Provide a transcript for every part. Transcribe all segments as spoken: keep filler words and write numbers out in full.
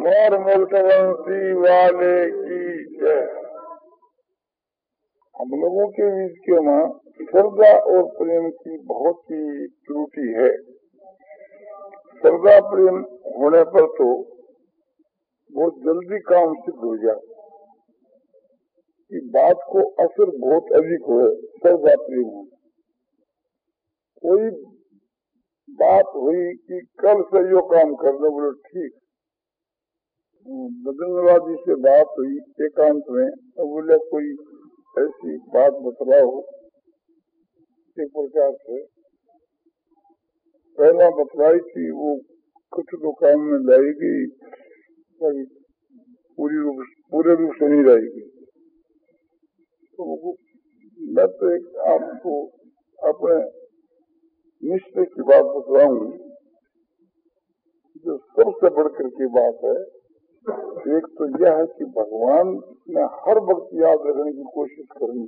मोर मुक्तवंशी वाले की जय। हम लोगों के बीच के वहाँ श्रद्धा और प्रेम की बहुत ही त्रुटि है। श्रद्धा प्रेम होने पर तो बहुत जल्दी काम सिद्ध हो जाए कि बात को असर बहुत अधिक हो। श्रद्धा प्रेम हो, कोई बात हुई कि कल से यो काम करना, बोलो ठीक। बदलवादी से बात हुई एकांत में, तो बोले कोई ऐसी बात बतलाओ। एक प्रकार से पहला बतलाई थी, वो कुछ तो काम में लाएगी, पूरी रूप पूरे रूप से नहीं रहेगी। तो मैं तो एक आपको अपने निश्चय की बात बतलाऊं, जो सबसे बढ़कर की बात है। एक तो यह है कि भगवान ने हर वक्त याद रखने की कोशिश करनी,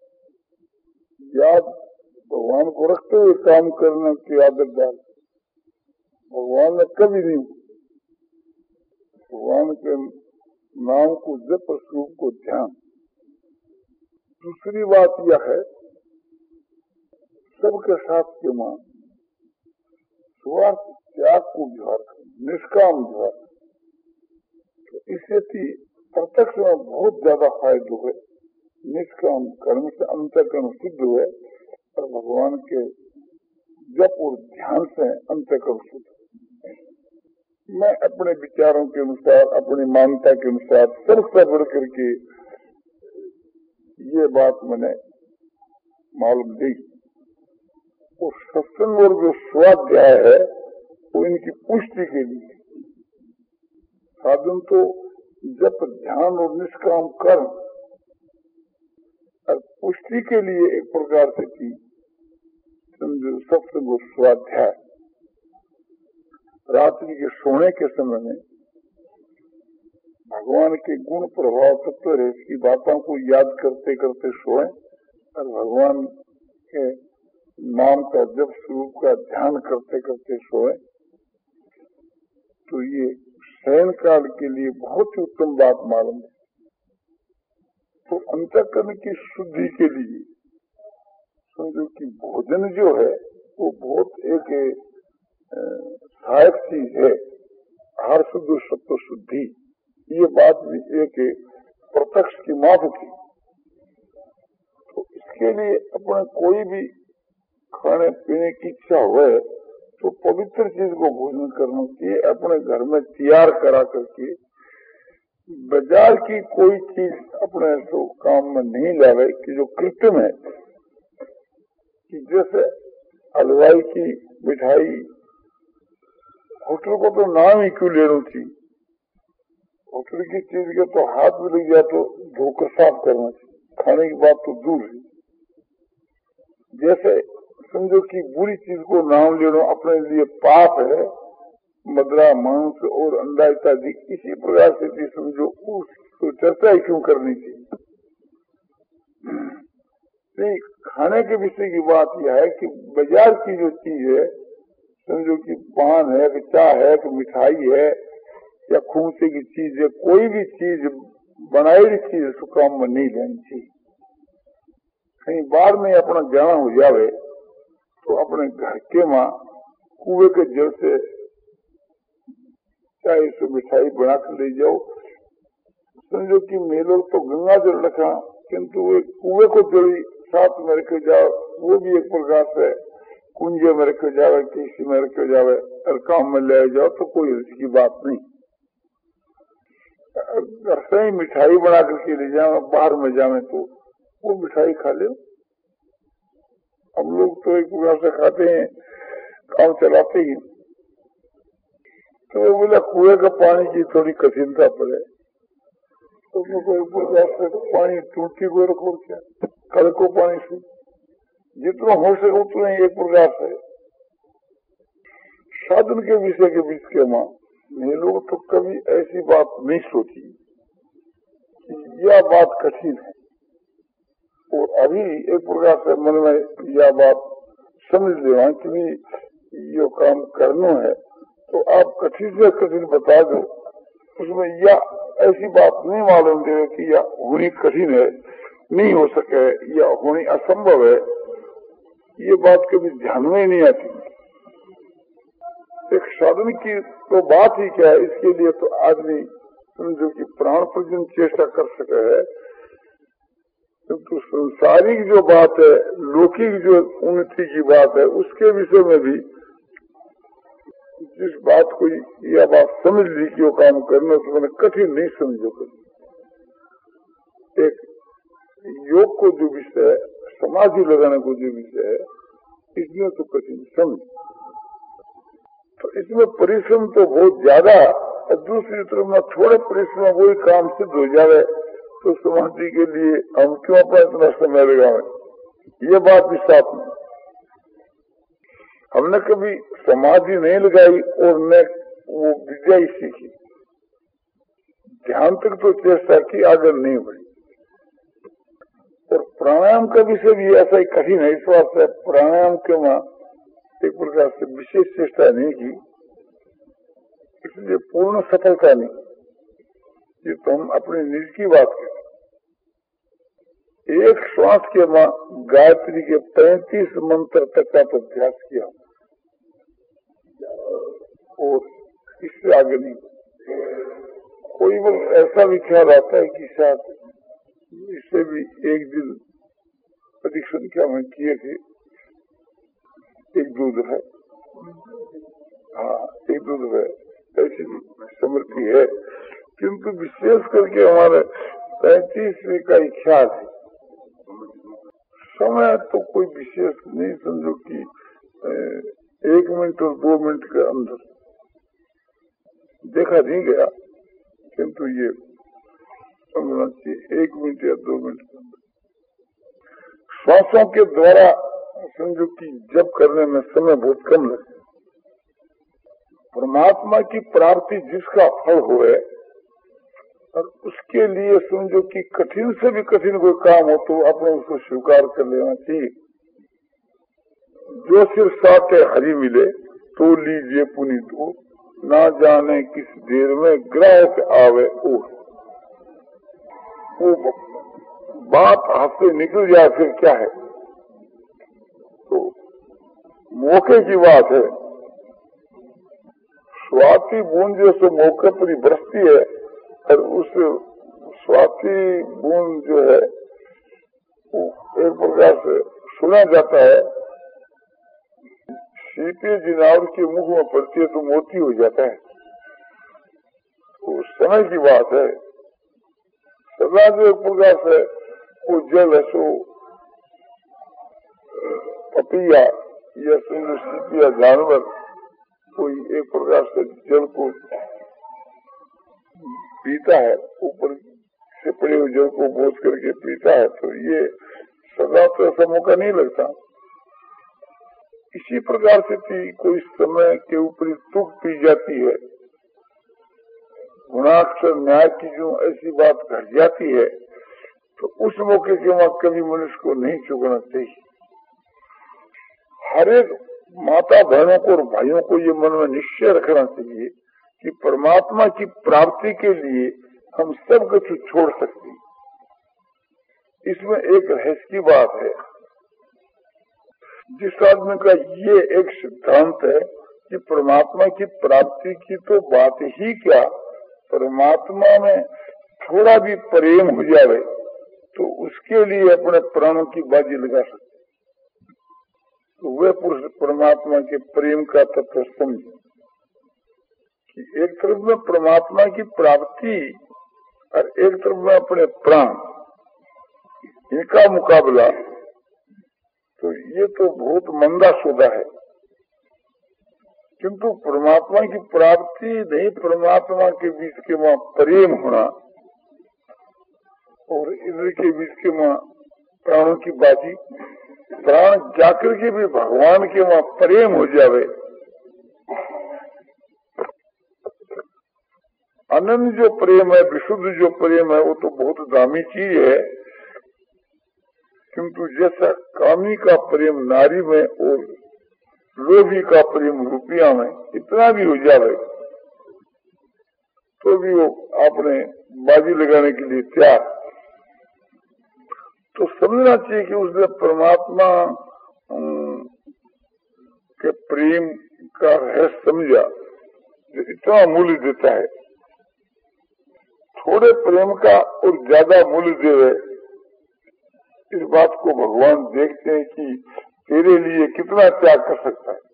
याद भगवान को रखते हुए काम करने की आदत डाल। भगवान ने कभी नहीं भगवान के नाम को जप, स्वरूप को ध्यान। दूसरी बात यह है, सबके साथ के मान स्वार्थ त्याग को व्यवहार कर, निष्काम व्यवहार। तो इससे भी प्रत्यक्ष में बहुत ज्यादा फायदा है। निष्काम कर्म से अंतःकरण शुद्ध हुए और भगवान के जप और ध्यान से अंतःकरण शुद्ध। मैं अपने विचारों के अनुसार, अपनी मान्यता के अनुसार सबसे बढ़ करके ये बात मैंने मालूम दी। और सत्संग और जो स्वाध्याय है वो इनकी पुष्टि के लिए। साधन तो जप, ध्यान और निष्काम कर्म, और पुष्टि के लिए एक प्रकार से की समझो सत्संग और स्वाध्याय। रात्रि के सोने के समय में भगवान के गुण प्रभाव तत्व रहे की बातों को याद करते करते सोए और भगवान के नाम का जप, स्वरूप का ध्यान करते करते सोए, तो ये शयन काल के लिए बहुत ही उत्तम बात मालूम है। तो अंतःकरण की शुद्धि के लिए समझो कि भोजन जो है वो बहुत एक सहायक चीज है। आहार शुद्ध, सत्व शुद्धि, ये बात भी एक प्रत्यक्ष की माप की। तो इसके लिए अपने कोई भी खाने पीने की इच्छा हुए तो पवित्र चीज को भोजन करना चाहिए, अपने घर में तैयार करा करके। बाजार की कोई चीज अपने तो काम में नहीं लावे कि जो कृत्रिम है, कि जैसे हलवाई की मिठाई, होटल को तो नाम ही क्यों लेना चाहिए। होटल की चीज के तो हाथ में लग जाए तो धोकर साफ करना चाहिए, खाने की बात तो दूर है। जैसे समझो कि बुरी चीज को नाम लेना अपने लिए पाप है, मदरा, मांस और अंडा इत्यादि। इसी प्रकार से भी समझो उसको चर्चा ही क्यों करनी चाहिए। नहीं, खाने के विषय की बात यह है कि बाजार की जो चीज है, समझो कि पान है, कि चाय है, कि मिठाई है, या खूंसे की चीज है, कोई भी चीज बनाई हुई चीज उसको काम में नहीं लेनी चाहिए। कहीं बाहर में अपना ज्ञान हो जावे तो अपने घर के माँ कुएं के जल से चाहे सो मिठाई बना कर ले जाओ। समझो कि मैं लोग तो गंगा जल रखा, किंतु वो कुएं को जल साथ में रखे जाओ, वो भी एक प्रकार से कुंजे में रखे जावे, किसी में रखे जावे और काम में ले जाओ तो कोई उसकी बात नहीं। घर से ही मिठाई बना करके ले जाओ, बाहर में जावे तो वो मिठाई खा ले। हम लोग तो एक प्रकार से खाते हैं, काम चलाते ही। तो वो बोला कुएं का पानी की थोड़ी कठिनता पड़े तो एक प्रकार से पानी टूटी को रखो, क्या कल को पानी से जितना हो सके उतना एक प्रकार से। साधन के विषय के बीच के मां ये लोग तो कभी ऐसी बात नहीं सोची कि यह बात कठिन है। और अभी एक प्रकार से मन में यह बात समझ लेना कि ये काम करना है तो आप कठिन से कठिन बता दो, उसमें या ऐसी बात नहीं मालूम दे कि या होनी कठिन है, नहीं हो सके, या होनी असंभव है, ये बात कभी ध्यान में ही नहीं आती। एक साधन की तो बात ही क्या है, इसके लिए तो आदमी समझो कि प्राण पर्यंत चेष्टा कर सके है, किंतु संसारिक जो बात है, लौकिक जो उन्नति की बात है, उसके विषय में भी जिस बात को यह बात समझ ली कि वो काम करना, तो मैंने कठिन नहीं समझो। कभी एक योग को जो विषय है, समाधि लगाने को जो विषय है, इसमें तो कठिन समझ, तो इसमें परिश्रम तो बहुत ज्यादा, और दूसरी तरफ में थोड़े परिश्रम वही काम सिद्ध हो जाए, तो समाधि के लिए हम क्यों अपना इतना समय लगावे, ये बात भी साफ नहीं। हमने कभी समाधि नहीं लगाई और न वो विद्या ही सीखी, ध्यान तक तो चेष्टा की, आगे नहीं बढ़ी। और प्राणायाम का विषय भी ऐसा ही कठिन है, इस वास्ते प्राणायाम के वहां एक प्रकार से विशेष चेष्टा नहीं की, इसलिए पूर्ण सफलता नहीं। ये तो हम अपने निज की बात करें। एक श्वास के मां गायत्री के पैंतीस मंत्र तक का तो अभ्यास किया, और इससे आगे नहीं। कोई वक्त ऐसा भी ख्याल आता है कि शायद इससे भी एक दिन अधिक संख्या में किए थे, एक दूध है, हाँ एक दूध है, ऐसी समृद्धि है, किंतु विशेष करके हमारे पैंतीसवीं का ही ख्याल है। समय तो कोई विशेष नहीं, समझो कि एक मिनट और दो मिनट के अंदर देखा नहीं गया, किंतु ये समझना चाहिए एक मिनट या दो मिनट के अंदर। श्वासों के द्वारा समझो कि जब करने में समय बहुत कम लगे। परमात्मा की प्राप्ति जिसका फल होए, और उसके लिए समझो कि कठिन से भी कठिन कोई काम हो तो अपने उसको स्वीकार कर लेना चाहिए। जो सिर्फ साथे हरि मिले तो लीजिए पुनीत हो, ना जाने किस देर में ग्राहक आवे ओ। वो बात हाथ से निकल जाए फिर क्या है, तो मौके की बात है। स्वाति बूंद जैसे मौके पर ही बरसती है, और उस स्वाति बूंद जो है वो एक प्रकार से सुना जाता है, सीपी जिनावर के मुख में पड़ती है तो मोती हो जाता है। तो समय की बात है, सदा जो एक प्रकार से वो जल है सो पपिया या सुंदर सीपी या जानवर कोई एक प्रकार से जल को पीता है, ऊपर से पड़े हुए जल को बोझ करके पीता है, तो ये सदा तो ऐसा मौका नहीं लगता। इसी प्रकार से थी कोई समय के ऊपर तुक पी जाती है, गुणाक्षर न्याय की जो ऐसी बात घट जाती है, तो उस मौके के वहां कभी मनुष्य को नहीं चुकना चाहिए। हर एक माता बहनों को और भाइयों को ये मन में निश्चय रखना चाहिए कि परमात्मा की प्राप्ति के लिए हम सब कुछ छोड़ सकते हैं। इसमें एक रहस्य की बात है। जिस आदमी का ये एक सिद्धांत है कि परमात्मा की प्राप्ति की तो बात ही क्या, परमात्मा में थोड़ा भी प्रेम हो जाए तो उसके लिए अपने प्राणों की बाजी लगा सकते, तो वह पुरुष परमात्मा के प्रेम का तत्व समझे कि एक तरफ में परमात्मा की प्राप्ति और एक तरफ में अपने प्राण, इनका मुकाबला, तो ये तो बहुत मंदा सौदा है। किंतु परमात्मा की प्राप्ति नहीं, परमात्मा के बीच के वहां प्रेम होना और इधर के बीच के वहां प्राणों की बाजी, प्राण जाकर के भी भगवान के वहां प्रेम हो जावे, अनंत जो प्रेम है, विशुद्ध जो प्रेम है, वो तो बहुत दामी चीज है। किंतु जैसा कामी का प्रेम नारी में और लोभी का प्रेम रुपया में इतना भी हो जावे तो भी वो आपने बाजी लगाने के लिए तैयार। तो समझना चाहिए कि उसने परमात्मा के प्रेम का रहस्य समझा, जो इतना मूल्य देता है। थोड़े प्रेम का और ज्यादा मूल्य देवे, इस बात को भगवान देखते हैं कि तेरे लिए कितना त्याग कर सकता है।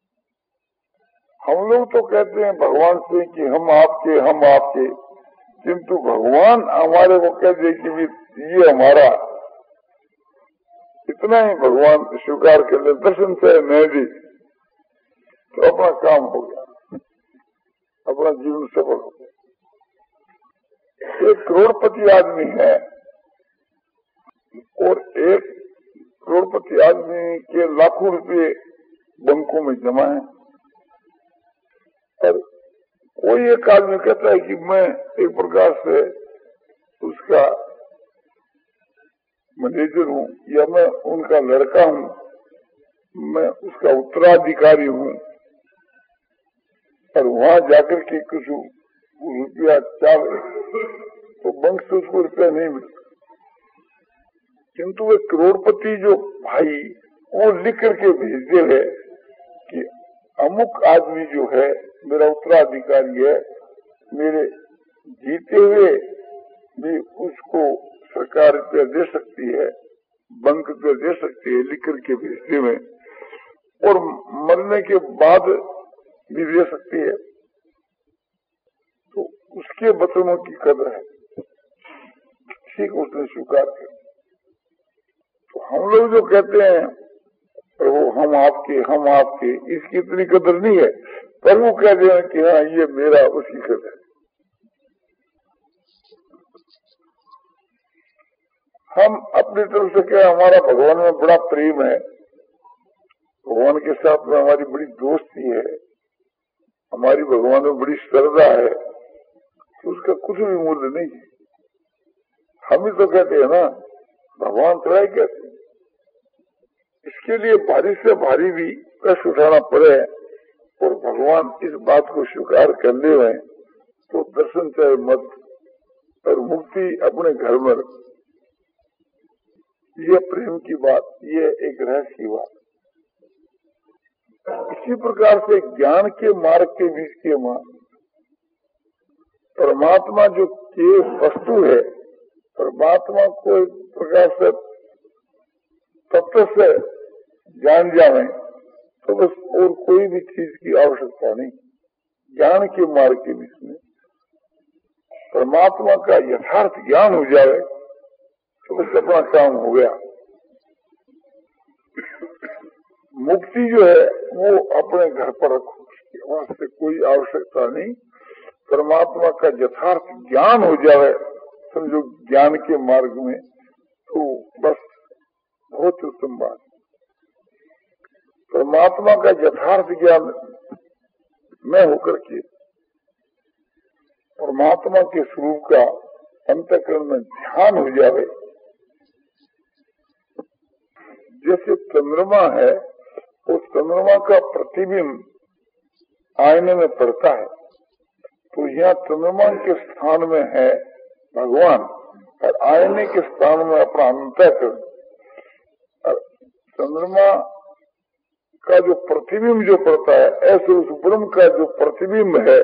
हम लोग तो कहते हैं भगवान से कि हम आपके हम आपके, किंतु भगवान हमारे को कह दे कि भी ये हमारा, इतना ही भगवान स्वीकार कर ले, दर्शन से नहीं दी तो अपना काम हो गया, अपना जीवन सफल हो गया। एक करोड़पति आदमी है और एक करोड़पति आदमी के लाखों रुपए बैंकों में जमा है, और कोई एक आदमी कहता है कि मैं एक प्रकार से उसका मैनेजर हूँ, या मैं उनका लड़का हूँ, मैं उसका उत्तराधिकारी हूँ, और वहां जाकर के कुछ रुपया चाहे तो बैंक से उसको रुपया नहीं मिलता। किंतु वे करोड़पति जो भाई वो लिख करके भेजते है कि अमुक आदमी जो है मेरा उत्तराधिकारी है, मेरे जीते हुए भी उसको सरकार रुपया दे सकती है, बैंक रुपया दे सकती है, लिख करके भेजते में, और मरने के बाद भी दे सकती है। तो उसके वचनों की कदर है, ठीक उसने स्वीकार कर। तो हम लोग जो कहते हैं प्रभु हम आपके हम आपके, इसकी इतनी कदर नहीं है। प्रभु कह दे कि हाँ ये मेरा, उसकी कदर है। हम अपनी तरफ से क्या, हमारा भगवान में बड़ा प्रेम है, भगवान के साथ में हमारी बड़ी दोस्ती है, हमारी भगवान में बड़ी श्रद्धा है, तो उसका कुछ भी मूल्य नहीं है। हम ही तो कहते हैं ना, भगवान थोड़ा ही कहते हैं। इसके लिए भारी से भारी भी कष्ट उठाना पड़े और भगवान इस बात को स्वीकार कर ले हुए तो दर्शन चाहे मत और मुक्ति अपने घर में रख। ये प्रेम की बात, ये एक रहस्य की बात। इसी प्रकार से ज्ञान के मार्ग के बीच के मार्ग, परमात्मा जो के वस्तु है, परमात्मा को एक प्रकार से तत्व से जान जावे तो बस और कोई भी चीज की आवश्यकता नहीं। ज्ञान के मार्ग के बीच में परमात्मा का यथार्थ ज्ञान हो जाए तो बस अपना काम हो गया। मुक्ति जो है वो अपने घर पर रखो, वहां से कोई आवश्यकता नहीं। परमात्मा का यथार्थ ज्ञान हो जाए समझो ज्ञान के मार्ग में, तो बस बहुत उत्तम बात। परमात्मा का यथार्थ ज्ञान न होकर के परमात्मा के स्वरूप का अंतःकरण में ध्यान हो जाए। जैसे चंद्रमा है, उस चंद्रमा का प्रतिबिंब आईने में पड़ता है, तो यहाँ चंद्रमा के स्थान में है भगवान और आईने के स्थान में अपना अंतःकरण। और चंद्रमा का जो प्रतिबिंब जो पड़ता है, ऐसे उस ब्रह्म का जो प्रतिबिंब है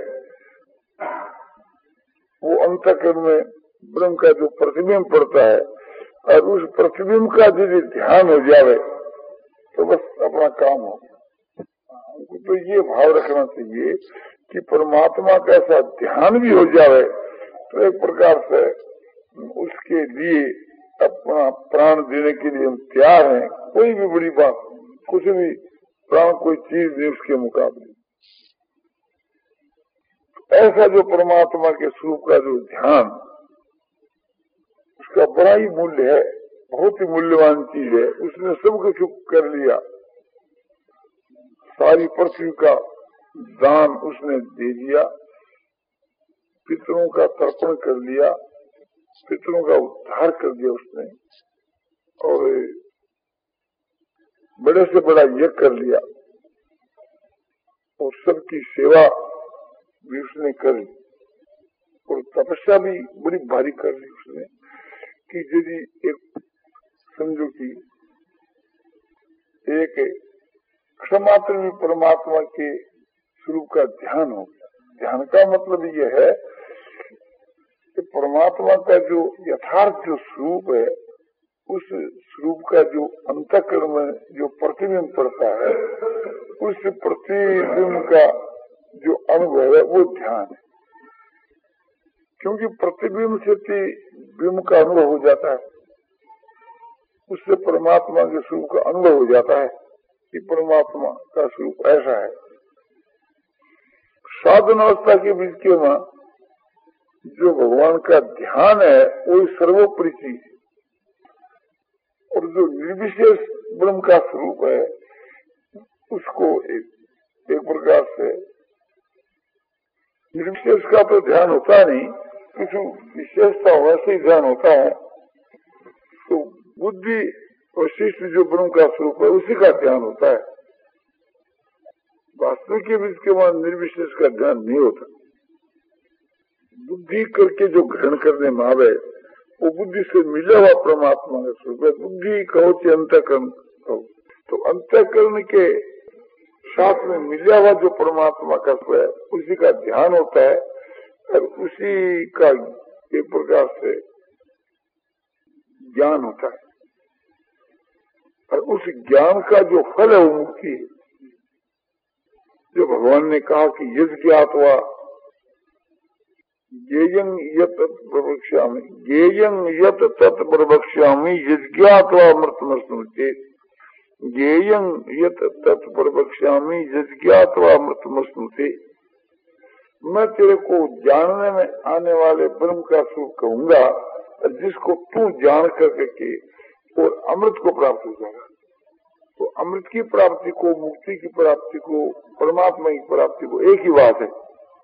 वो अंतःकरण में ब्रह्म का जो प्रतिबिंब पड़ता है, और उस प्रतिबिंब का यदि ध्यान हो जाए तो बस अपना काम हो गया। हमको तो ये भाव रखना चाहिए कि परमात्मा का ऐसा ध्यान भी हो जाए तो एक प्रकार से उसके लिए अपना प्राण देने के लिए हम तैयार हैं। कोई भी बड़ी बात, कुछ भी प्राण कोई चीज नहीं उसके मुकाबले। ऐसा जो परमात्मा के स्वरूप का जो ध्यान, उसका बड़ा ही मूल्य है, बहुत ही मूल्यवान चीज है। उसने सब कुछ कर लिया, सारी पृथ्वी का दान उसने दे दिया, पितरों का तर्पण कर लिया, पितरों का उद्धार कर दिया उसने, और बड़े से बड़ा यज्ञ कर लिया, और सबकी सेवा भी उसने कर ली। और तपस्या भी बड़ी भारी कर ली उसने कि यदि एक समझो कि एक क्षमात्र भी परमात्मा के स्वरूप का ध्यान हो गया। ध्यान का मतलब यह है कि परमात्मा का जो यथार्थ जो स्वरूप है उस स्वरूप का जो अंतःकरण में जो प्रतिबिंब पड़ता है उस प्रतिबिंब का जो अनुभव है वो ध्यान है। क्योंकि प्रतिबिंब से बिंब का अनुभव हो जाता है, उससे परमात्मा के स्वरूप का अनुभव हो जाता है कि परमात्मा का स्वरूप ऐसा है। साधन अवस्था के बीच के वहां जो भगवान का ध्यान है वो सर्वोपरि चीज है, और जो निर्विशेष ब्रह्म का स्वरूप है उसको एक, एक प्रकार से निर्विशेष का तो ध्यान होता नहीं, किसी विशेषता वैसे ही ध्यान होता है। तो बुद्धि वशिष्ठ जो ब्रह्म का स्वरूप है उसी का ध्यान होता है। वास्तविक के बीच के वहां निर्विशेष का ध्यान नहीं होता। बुद्धि करके जो ग्रहण करने में आवे वो बुद्धि से मिला हुआ परमात्मा का स्वरूप है। बुद्धि कहो कि अंतःकरण कहो, तो अंतःकरण के साथ में मिला हुआ जो परमात्मा का स्वरूप है उसी का ध्यान होता है, और उसी का एक प्रकार से ज्ञान होता है। और उस ज्ञान का जो फल है वो मुक्ति है। जो भगवान ने कहा कि यज्ञात्वा ज्ञेयं यत् प्रवक्ष्यामि ज्ञेयं यत् तत् प्रवक्ष्यामि यज्ञात्वा अमृतमश्नुते ज्ञेयं यत् तत् प्रवक्ष्यामि यज्ञात्वा अमृतमश्नुते। मैं तेरे को जानने में आने वाले ब्रह्म का स्वरूप कहूंगा जिसको तू जान करके के और अमृत को प्राप्त हो जाएगा। तो अमृत की प्राप्ति को, मुक्ति की प्राप्ति को, परमात्मा की प्राप्ति को एक ही बात है।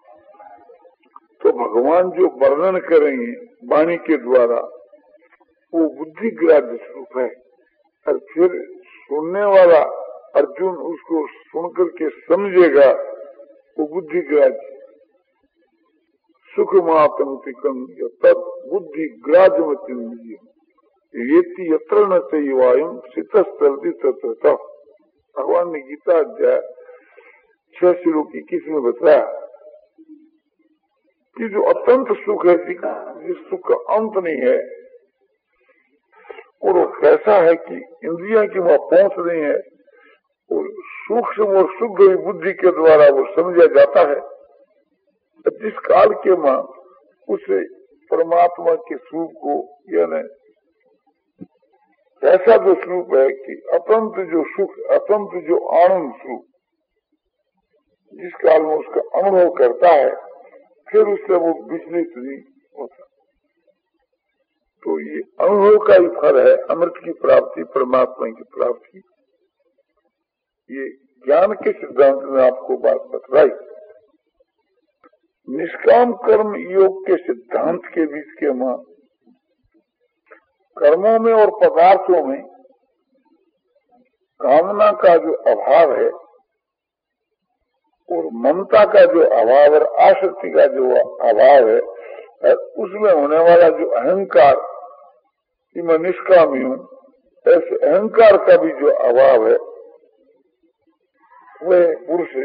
तो भगवान जो वर्णन करेंगे वाणी के द्वारा वो बुद्धि ग्राह्य स्वरूप है, और फिर सुनने वाला अर्जुन उसको सुनकर के समझेगा वो बुद्धि ग्राह्य। सुख मातंतिकम तद बुद्धि ग्राह्य येति यत्र न चैवायम शीतस्थलति तत्र। भगवान ने गीता अध्याय छह श्लोक इक्कीस में बताया कि जो अत्यंत सुख है, जिस सुख का अंत नहीं है, और वो कैसा है कि इंद्रियां की वहां पहुंच रही है, और सूक्ष्म और शुद्ध बुद्धि के द्वारा वो समझा जाता है। जिस काल के मां उसे परमात्मा के स्वरूप को, यानी ऐसा जो स्वरूप है कि अत्यंत जो सुख, अत्यंत जो आनंद स्वरूप, जिस काल में उसका अनुभव करता है फिर उससे वो विचलित नहीं होता। तो ये अनुभव का ही फल है अमृत की प्राप्ति, परमात्मा की प्राप्ति। ये ज्ञान के सिद्धांत में आपको बात बतलाई। निष्काम कर्म योग के सिद्धांत के बीच के मां कर्मों में और पदार्थों में कामना का जो अभाव है और ममता का जो अभाव और आसक्ति का जो अभाव है, और उसमें होने वाला जो अहंकार कि मैं निष्कामी हूं, ऐसे अहंकार का भी जो अभाव है वह पुरुष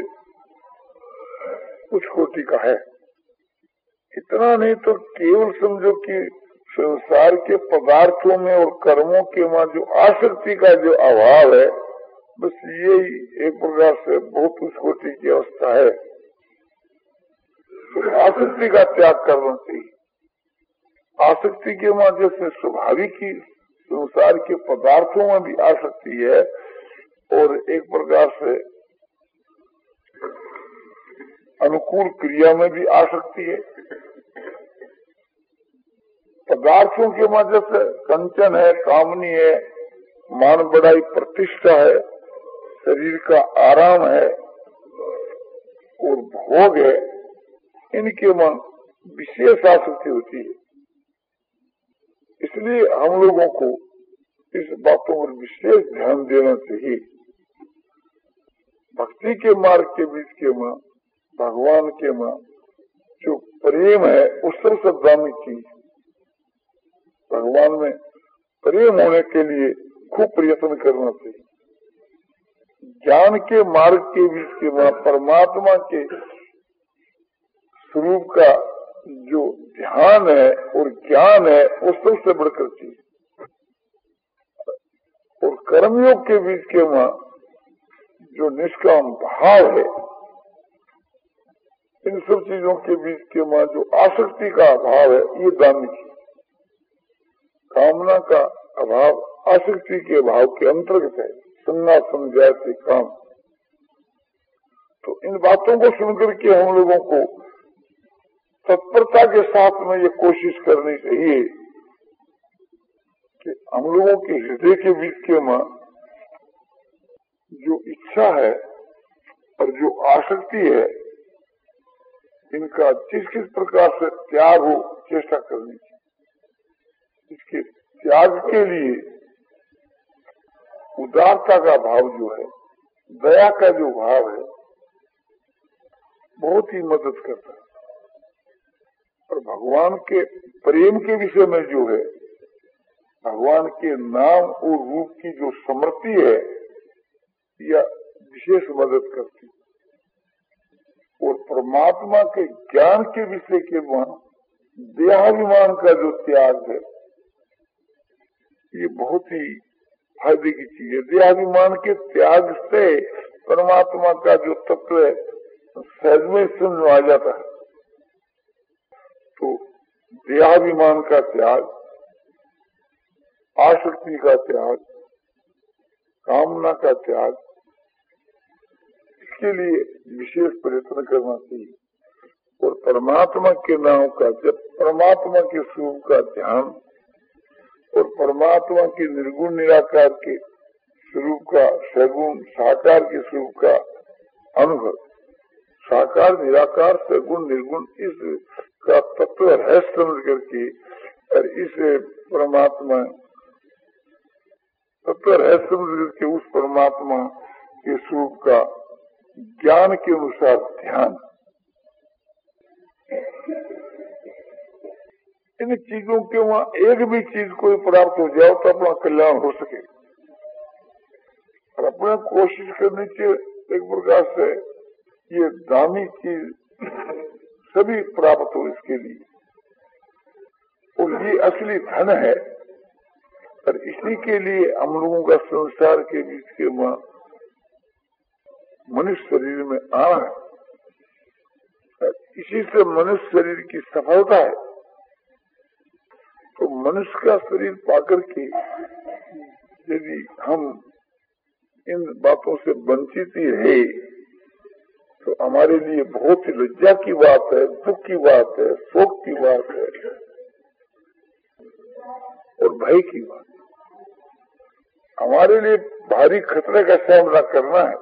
उच्च कोटि का है। इतना नहीं तो केवल समझो कि संसार के पदार्थों में और कर्मों के वहां जो आसक्ति का जो अभाव है, बस यही एक प्रकार से बहुत उच्च कोटि की अवस्था है। तो आसक्ति का त्याग करना चाहिए। आसक्ति के वहां जैसे स्वाभाविक ही संसार के पदार्थों में भी आसक्ति है, और एक प्रकार से अनुकूल क्रिया में भी आसक्ति है। पदार्थों के मध्य से कंचन है, कामनी है, मान बढ़ाई प्रतिष्ठा है, शरीर का आराम है और भोग है, इनके मन विशेष आसक्ति होती है। इसलिए हम लोगों को इस बातों पर विशेष ध्यान देना चाहिए। भक्ति के मार्ग के बीच के मां, भगवान के मां जो प्रेम है उस सबसे दामी चीज। भगवान में प्रेम होने के लिए खूब प्रयत्न करना चाहिए। ज्ञान के मार्ग के बीच के वहां परमात्मा के स्वरूप का जो ध्यान है और ज्ञान है वो सबसे बढ़कर चीज। और कर्मयोग के बीच के वहां जो निष्काम भाव है, इन सब चीजों के बीच के वहां जो आसक्ति का अभाव है, ये दामी चीज। कामना का अभाव आसक्ति के भाव के अंतर्गत है। सुनना समझाए से काम। तो इन बातों को सुनकर के हम लोगों को तत्परता के साथ में ये कोशिश करनी चाहिए कि हम लोगों के हृदय के बीच के मां जो इच्छा है और जो आसक्ति है, इनका जिस किस प्रकार से त्याग हो चेष्टा करनी चाहिए। इसके त्याग के लिए उदारता का भाव जो है, दया का जो भाव है, बहुत ही मदद करता है। और भगवान के प्रेम के विषय में जो है, भगवान के नाम और रूप की जो स्मृति है, यह विशेष मदद करती। और परमात्मा के ज्ञान के विषय के वहां देहाभिमान का जो त्याग है, ये बहुत ही फायदे की चीज है। देहाभिमान के त्याग से परमात्मा का जो तत्व है सहज में समझ आ जाता है। तो देहाभिमान का त्याग, आसक्ति का त्याग, कामना का त्याग, इसके लिए विशेष प्रयत्न करना चाहिए। और परमात्मा के नाम का जब परमात्मा के स्वरूप का ध्यान और परमात्मा के निर्गुण निराकार के स्वरूप का, सगुण साकार के स्वरूप का अनुभव, साकार निराकार सगुण निर्गुण इस का तत्व है समझ करके, और इस परमात्मा तत्व है समझ करके उस परमात्मा के स्वरूप का ज्ञान के अनुसार ध्यान, इन चीजों के वहां एक भी चीज कोई प्राप्त हो जाओ तो अपना कल्याण हो सके। और अपने कोशिश करनी चाहिए एक प्रकार से ये दामी चीज सभी प्राप्त हो इसके लिए। और ये असली धन है, और इसी के लिए हम लोगों का संसार के बीच के वहां मनुष्य शरीर में आना है। इसी से मनुष्य शरीर की सफलता है। तो मनुष्य का शरीर पाकर के यदि हम इन बातों से वंचित ही रहे तो हमारे लिए बहुत ही लज्जा की बात है, दुख की बात है, शोक की बात है और भय की बात है। हमारे लिए भारी खतरे का सामना करना है।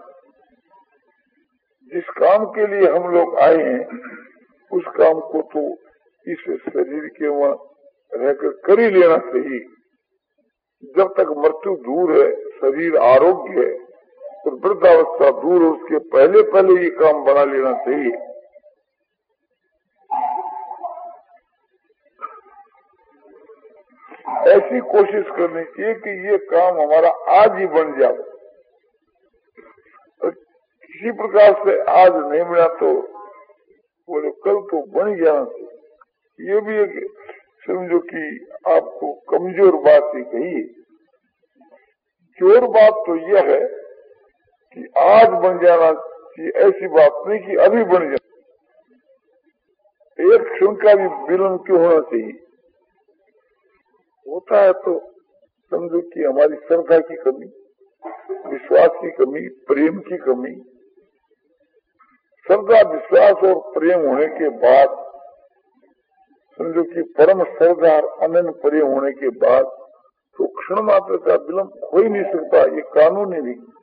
जिस काम के लिए हम लोग आए हैं उस काम को तो इस शरीर के वहां रहकर कर ही लेना चाहिए। जब तक मृत्यु दूर है, शरीर आरोग्य है और वृद्धावस्था दूर है, उसके पहले पहले ये काम बना लेना चाहिए। ऐसी कोशिश करनी चाहिए कि ये काम हमारा आज ही बन जाए। और किसी प्रकार से आज नहीं बना तो बोले कल तो बन ही जाना चाहिए। ये भी एक समझो कि आपको कमजोर बात ही कही। जोर बात तो यह है कि आज बन जाना चाहिए, ऐसी बात नहीं कि अभी बन जाए। एक क्षण का भी विलंब क्यों होना चाहिए? होता है तो समझो कि हमारी श्रद्धा की कमी, विश्वास की कमी, प्रेम की कमी। श्रद्धा, विश्वास और प्रेम होने के बाद समझो कि परम श्रद्धा और अनन्य प्रेम होने के बाद तो क्षण मात्र का विलंब हो ही नहीं सकता। ये कानून है भी।